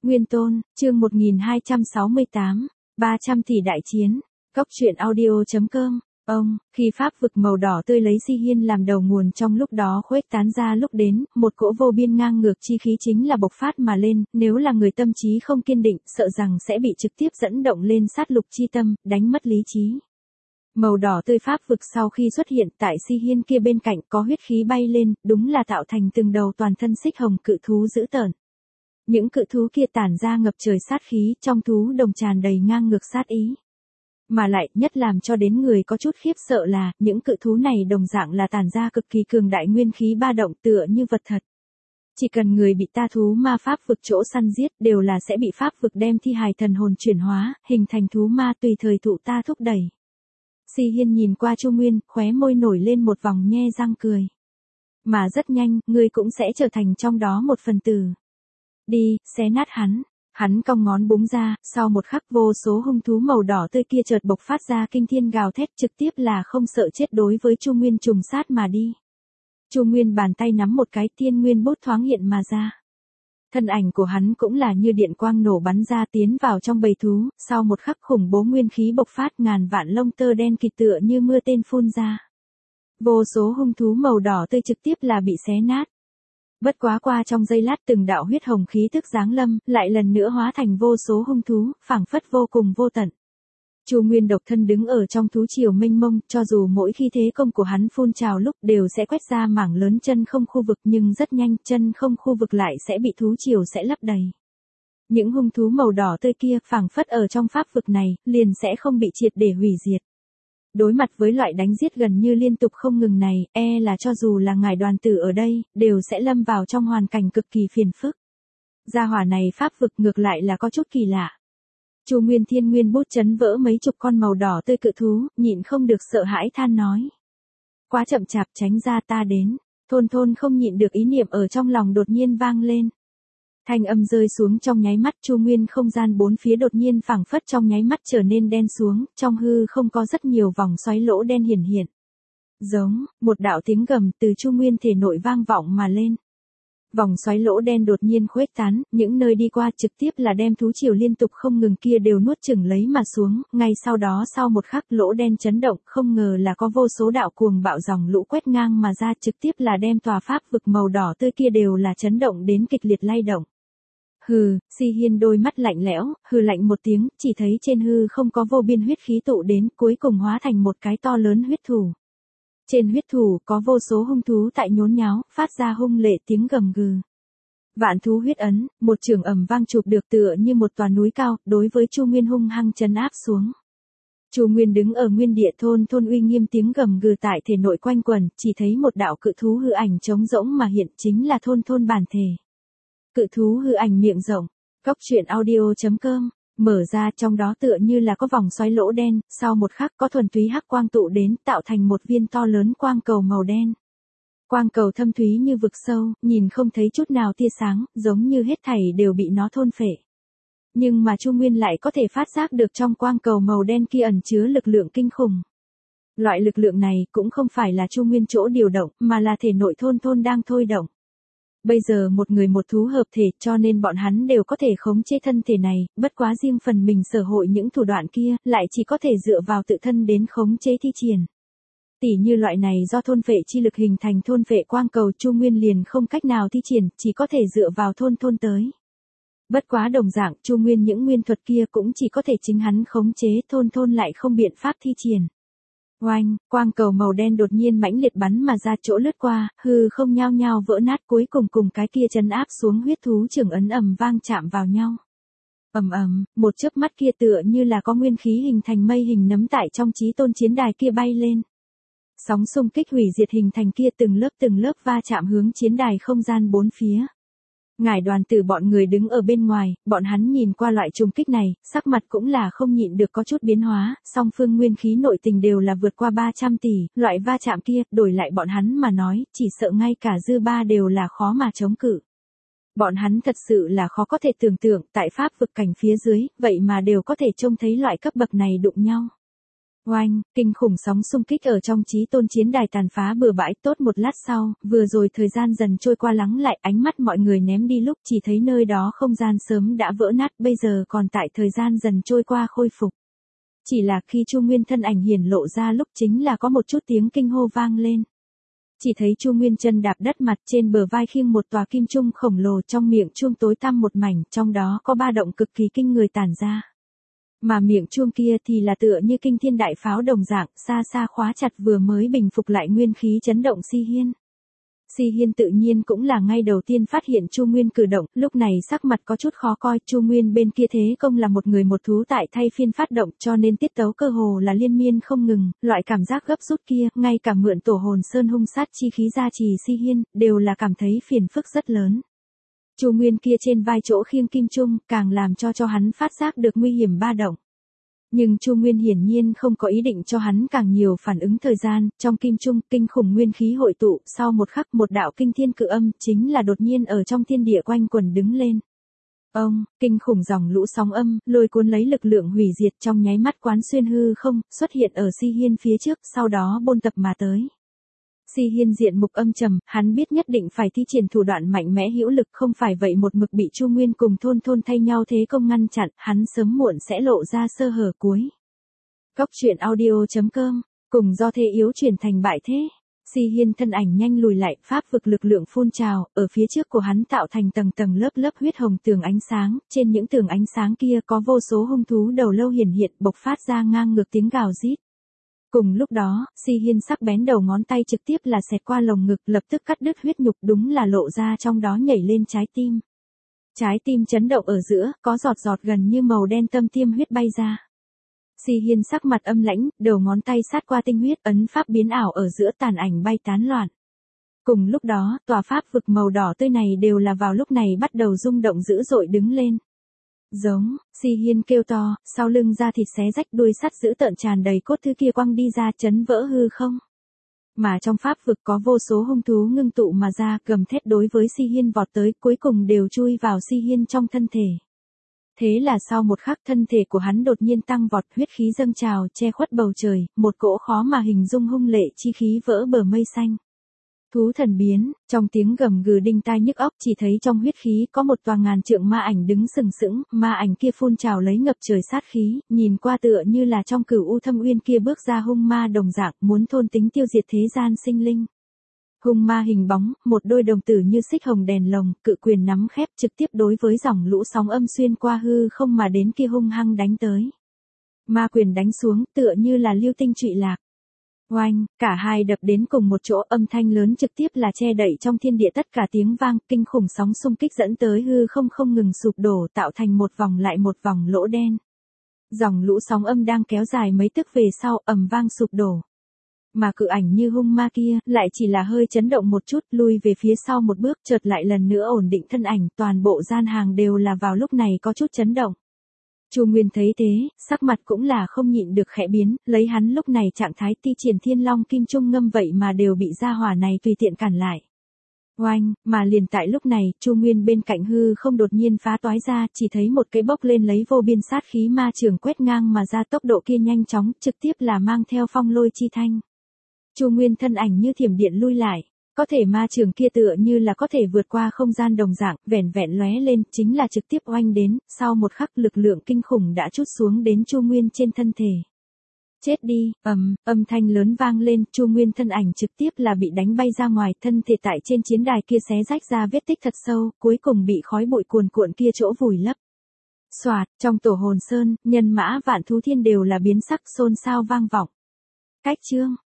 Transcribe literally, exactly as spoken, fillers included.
Nguyên Tôn, chương một nghìn hai trăm sáu mươi tám, ba trăm tỷ đại chiến. Cốc truyện audio chấm com. Ông, khi pháp vực màu đỏ tươi lấy Si Hiên làm đầu nguồn trong lúc đó khuếch tán ra lúc đến, một cỗ vô biên ngang ngược chi khí chính là bộc phát mà lên, nếu là người tâm trí không kiên định, sợ rằng sẽ bị trực tiếp dẫn động lên sát lục chi tâm, đánh mất lý trí. Màu đỏ tươi pháp vực sau khi xuất hiện tại Si Hiên kia bên cạnh có huyết khí bay lên, đúng là tạo thành từng đầu toàn thân xích hồng cự thú dữ tợn. Những cự thú kia tản ra ngập trời sát khí, trong thú đồng tràn đầy ngang ngược sát ý. Mà lại, nhất làm cho đến người có chút khiếp sợ là, những cự thú này đồng dạng là tản ra cực kỳ cường đại nguyên khí ba động tựa như vật thật. Chỉ cần người bị ta thú ma pháp vực chỗ săn giết đều là sẽ bị pháp vực đem thi hài thần hồn chuyển hóa, hình thành thú ma tùy thời thụ ta thúc đẩy. Si Hiên nhìn qua Chu Nguyên, khóe môi nổi lên một vòng nhe răng cười. Mà rất nhanh, ngươi cũng sẽ trở thành trong đó một phần tử. Đi, xé nát hắn. Hắn cong ngón búng ra, sau một khắc vô số hung thú màu đỏ tươi kia chợt bộc phát ra kinh thiên gào thét trực tiếp là không sợ chết đối với Chu Nguyên trùng sát mà đi. Chu Nguyên bàn tay nắm một cái tiên nguyên bút thoáng hiện mà ra. Thân ảnh của hắn cũng là như điện quang nổ bắn ra tiến vào trong bầy thú, sau một khắc khủng bố nguyên khí bộc phát ngàn vạn lông tơ đen kịt tựa như mưa tên phun ra. Vô số hung thú màu đỏ tươi trực tiếp là bị xé nát. Bất quá qua trong giây lát từng đạo huyết hồng khí tức giáng lâm, lại lần nữa hóa thành vô số hung thú, phảng phất vô cùng vô tận. Chu Nguyên độc thân đứng ở trong thú triều mênh mông, cho dù mỗi khi thế công của hắn phun trào lúc đều sẽ quét ra mảng lớn chân không khu vực nhưng rất nhanh chân không khu vực lại sẽ bị thú triều sẽ lấp đầy. Những hung thú màu đỏ tươi kia phảng phất ở trong pháp vực này, liền sẽ không bị triệt để hủy diệt. Đối mặt với loại đánh giết gần như liên tục không ngừng này, e là cho dù là ngài đoàn tử ở đây, đều sẽ lâm vào trong hoàn cảnh cực kỳ phiền phức. Gia hỏa này pháp vực ngược lại là có chút kỳ lạ. Chu Nguyên thiên nguyên bút chấn vỡ mấy chục con màu đỏ tươi cự thú, nhịn không được sợ hãi than nói. Quá chậm chạp, tránh ra ta đến. Thôn thôn không nhịn được ý niệm ở trong lòng đột nhiên vang lên. Thanh âm rơi xuống trong nháy mắt, Chu Nguyên không gian bốn phía đột nhiên phảng phất trong nháy mắt trở nên đen xuống, trong hư không có rất nhiều vòng xoáy lỗ đen hiển hiện. Giống, một đạo tiếng gầm từ Chu Nguyên thể nội vang vọng mà lên. Vòng xoáy lỗ đen đột nhiên khuếch tán, những nơi đi qua trực tiếp là đem thú triều liên tục không ngừng kia đều nuốt chửng lấy mà xuống, ngay sau đó sau một khắc lỗ đen chấn động, không ngờ là có vô số đạo cuồng bạo dòng lũ quét ngang mà ra trực tiếp là đem tòa pháp vực màu đỏ tươi kia đều là chấn động đến kịch liệt lay động. Hừ, Si Hiên đôi mắt lạnh lẽo, hừ lạnh một tiếng, chỉ thấy trên hư không có vô biên huyết khí tụ đến, cuối cùng hóa thành một cái to lớn huyết thủ. Trên huyết thủ có vô số hung thú tại nhốn nháo, phát ra hung lệ tiếng gầm gừ. Vạn thú huyết ấn, một trường ầm vang chụp được tựa như một tòa núi cao, đối với Chu Nguyên hung hăng trấn áp xuống. Chu Nguyên đứng ở nguyên địa thôn thôn uy nghiêm tiếng gầm gừ tại thể nội quanh quẩn, chỉ thấy một đạo cự thú hư ảnh trống rỗng mà hiện chính là thôn thôn bản thể. Cự thú hư ảnh miệng rộng, cốc truyện audio chấm com, mở ra trong đó tựa như là có vòng xoáy lỗ đen, sau một khắc có thuần túy hắc quang tụ đến tạo thành một viên to lớn quang cầu màu đen. Quang cầu thâm thúy như vực sâu, nhìn không thấy chút nào tia sáng, giống như hết thảy đều bị nó thôn phệ. Nhưng mà Chu Nguyên lại có thể phát giác được trong quang cầu màu đen kia ẩn chứa lực lượng kinh khủng. Loại lực lượng này cũng không phải là Chu Nguyên chỗ điều động, mà là thể nội thôn thôn đang thôi động. Bây giờ một người một thú hợp thể cho nên bọn hắn đều có thể khống chế thân thể này, bất quá riêng phần mình sở hội những thủ đoạn kia, lại chỉ có thể dựa vào tự thân đến khống chế thi triển. Tỉ như loại này do thôn phệ chi lực hình thành thôn phệ quang cầu Chu Nguyên liền không cách nào thi triển, chỉ có thể dựa vào thôn thôn tới. Bất quá đồng dạng Chu Nguyên những nguyên thuật kia cũng chỉ có thể chính hắn khống chế, thôn thôn lại không biện pháp thi triển. Oanh, quang cầu màu đen đột nhiên mãnh liệt bắn mà ra chỗ lướt qua, hư không nhao nhao vỡ nát cuối cùng cùng cái kia trấn áp xuống huyết thú trường ấn ầm vang chạm vào nhau. Ầm ầm, một chớp mắt kia tựa như là có nguyên khí hình thành mây hình nấm tại trong chí tôn chiến đài kia bay lên. Sóng xung kích hủy diệt hình thành kia từng lớp từng lớp va chạm hướng chiến đài không gian bốn phía. Ngải đoàn tử bọn người đứng ở bên ngoài, bọn hắn nhìn qua loại trùng kích này, sắc mặt cũng là không nhịn được có chút biến hóa, song phương nguyên khí nội tình đều là vượt qua ba trăm tỷ, loại va chạm kia, đổi lại bọn hắn mà nói, chỉ sợ ngay cả dư ba đều là khó mà chống cự. Bọn hắn thật sự là khó có thể tưởng tượng, tại pháp vực cảnh phía dưới, vậy mà đều có thể trông thấy loại cấp bậc này đụng nhau. Oanh, kinh khủng sóng xung kích ở trong chí tôn chiến đài tàn phá bừa bãi. Tốt một lát sau, vừa rồi thời gian dần trôi qua lắng lại, ánh mắt mọi người ném đi lúc chỉ thấy nơi đó không gian sớm đã vỡ nát, bây giờ còn tại thời gian dần trôi qua khôi phục. Chỉ là khi Chu Nguyên thân ảnh hiển lộ ra lúc chính là có một chút tiếng kinh hô vang lên. Chỉ thấy Chu Nguyên chân đạp đất mặt, trên bờ vai khiêng một tòa kim trung khổng lồ, trong miệng chuông tối tăm một mảnh, trong đó có ba động cực kỳ kinh người tản ra. Mà miệng chuông kia thì là tựa như kinh thiên đại pháo đồng dạng, xa xa khóa chặt vừa mới bình phục lại nguyên khí chấn động Si Hiên. Si Hiên tự nhiên cũng là ngay đầu tiên phát hiện Chu Nguyên cử động, lúc này sắc mặt có chút khó coi, Chu Nguyên bên kia thế công là một người một thú tại thay phiên phát động, cho nên tiết tấu cơ hồ là liên miên không ngừng, loại cảm giác gấp rút kia, ngay cả mượn tổ hồn sơn hung sát chi khí gia trì Si Hiên, đều là cảm thấy phiền phức rất lớn. Chu Nguyên kia trên vai chỗ khiêng kim trung, càng làm cho cho hắn phát giác được nguy hiểm ba động. Nhưng Chu Nguyên hiển nhiên không có ý định cho hắn càng nhiều phản ứng thời gian, trong kim trung, kinh khủng nguyên khí hội tụ, sau một khắc một đạo kinh thiên cự âm, chính là đột nhiên ở trong thiên địa quanh quần đứng lên. Ông, kinh khủng dòng lũ sóng âm, lôi cuốn lấy lực lượng hủy diệt trong nháy mắt quán xuyên hư không, xuất hiện ở Si Hiên phía trước, sau đó bôn tập mà tới. Si Hiên diện mục âm trầm, hắn biết nhất định phải thi triển thủ đoạn mạnh mẽ hữu lực, không phải vậy một mực bị Chu Nguyên cùng thôn thôn thay nhau thế công ngăn chặn, hắn sớm muộn sẽ lộ ra sơ hở cuối. Cốc truyện audio chấm com, cùng do thế yếu chuyển thành bại thế. Si Hiên thân ảnh nhanh lùi lại, pháp vực lực lượng phun trào, ở phía trước của hắn tạo thành tầng tầng lớp lớp huyết hồng tường ánh sáng, trên những tường ánh sáng kia có vô số hung thú đầu lâu hiển hiện, bộc phát ra ngang ngược tiếng gào rít. Cùng lúc đó, Si Hiên sắc bén đầu ngón tay trực tiếp là xẹt qua lồng ngực, lập tức cắt đứt huyết nhục, đúng là lộ ra trong đó nhảy lên trái tim. Trái tim chấn động ở giữa, có giọt giọt gần như màu đen tâm tiêm huyết bay ra. Si Hiên sắc mặt âm lãnh, đầu ngón tay sát qua tinh huyết, ấn pháp biến ảo ở giữa, tàn ảnh bay tán loạn. Cùng lúc đó, tòa pháp vực màu đỏ tươi này đều là vào lúc này bắt đầu rung động dữ dội đứng lên. Giống, Si Hiên kêu to, sau lưng da thịt xé rách, đuôi sắt dữ tợn tràn đầy cốt thứ kia quăng đi ra, chấn vỡ hư không. Mà trong pháp vực có vô số hung thú ngưng tụ mà ra, gầm thét đối với Si Hiên vọt tới, cuối cùng đều chui vào Si Hiên trong thân thể. Thế là sau một khắc thân thể của hắn đột nhiên tăng vọt, huyết khí dâng trào, che khuất bầu trời, một cỗ khó mà hình dung hung lệ chi khí vỡ bờ mây xanh. Thú thần biến, trong tiếng gầm gừ đinh tai nhức óc, chỉ thấy trong huyết khí có một tòa ngàn trượng ma ảnh đứng sừng sững, ma ảnh kia phun trào lấy ngập trời sát khí, nhìn qua tựa như là trong cửu u thâm uyên kia bước ra hung ma đồng dạng, muốn thôn tính tiêu diệt thế gian sinh linh. Hung ma hình bóng, một đôi đồng tử như xích hồng đèn lồng, cự quyền nắm khép trực tiếp đối với dòng lũ sóng âm xuyên qua hư không mà đến kia hung hăng đánh tới. Ma quyền đánh xuống tựa như là lưu tinh trụy lạc. Oanh, cả hai đập đến cùng một chỗ, âm thanh lớn trực tiếp là che đậy trong thiên địa tất cả tiếng vang, kinh khủng sóng xung kích dẫn tới hư không không ngừng sụp đổ, tạo thành một vòng lại một vòng lỗ đen. Dòng lũ sóng âm đang kéo dài mấy tức về sau, ầm vang sụp đổ. Mà cự ảnh như hung ma kia, lại chỉ là hơi chấn động một chút, lui về phía sau một bước, chợt lại lần nữa ổn định thân ảnh, toàn bộ gian hàng đều là vào lúc này có chút chấn động. Chu Nguyên thấy thế, sắc mặt cũng là không nhịn được khẽ biến, lấy hắn lúc này trạng thái ti triển thiên long kim trung ngâm vậy mà đều bị gia hỏa này tùy tiện cản lại. Oanh, mà liền tại lúc này, Chu Nguyên bên cạnh hư không đột nhiên phá toái ra, chỉ thấy một cái bốc lên lấy vô biên sát khí ma trường quét ngang mà ra, tốc độ kia nhanh chóng, trực tiếp là mang theo phong lôi chi thanh. Chu Nguyên thân ảnh như thiểm điện lui lại, có thể ma trường kia tựa như là có thể vượt qua không gian đồng dạng, vẻn vẹn lóe lên, chính là trực tiếp oanh đến, sau một khắc lực lượng kinh khủng đã trút xuống đến Chu Nguyên trên thân thể. Chết đi, ầm, âm thanh lớn vang lên, Chu Nguyên thân ảnh trực tiếp là bị đánh bay ra ngoài, thân thể tại trên chiến đài kia xé rách ra vết tích thật sâu, cuối cùng bị khói bụi cuồn cuộn kia chỗ vùi lấp. Soạt, trong tổ hồn sơn, nhân mã vạn thú thiên đều là biến sắc xôn xao vang vọng. Cách chương